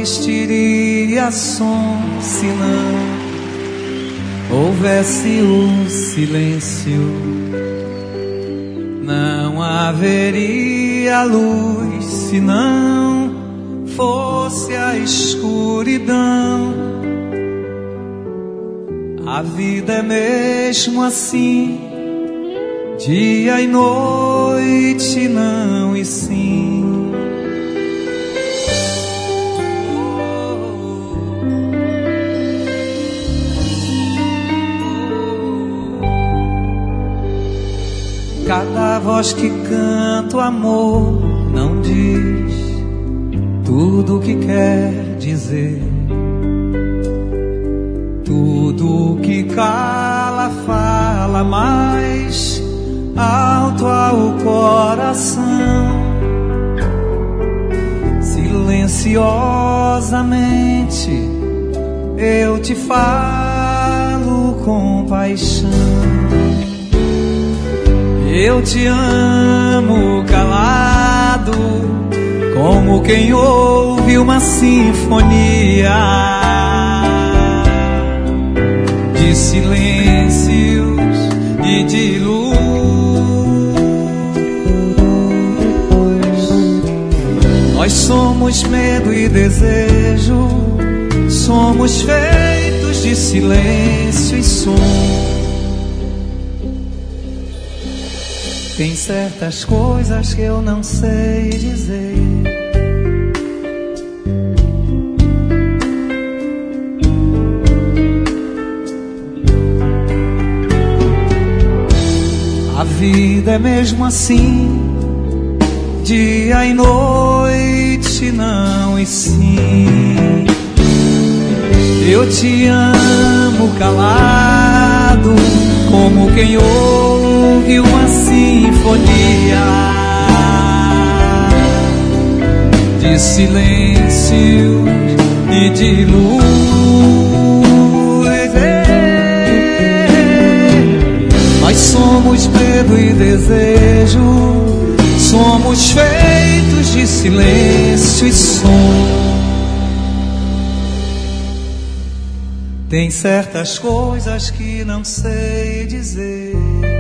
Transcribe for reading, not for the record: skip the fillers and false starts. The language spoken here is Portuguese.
existiria som se não houvesse o silêncio. Não haveria luz se não fosse a escuridão. A vida é mesmo assim, dia e noite, não e sim. Cada voz que canta o amor não diz tudo o que quer dizer. Tudo que cala fala mais alto ao coração. Silenciosamente eu te falo com paixão. Eu te amo calado, como quem ouve uma sinfonia de silêncios e de luz. Nós somos medo e desejo, somos feitos de silêncio e som. Tem certas coisas que eu não sei dizer. A vida é mesmo assim, dia e noite, não e sim. Eu te amo calado, como quem ouve uma sinfonia de silêncio e de luz. Nós somos medo e desejo, somos feitos de silêncio e som. Tem certas coisas que não sei dizer.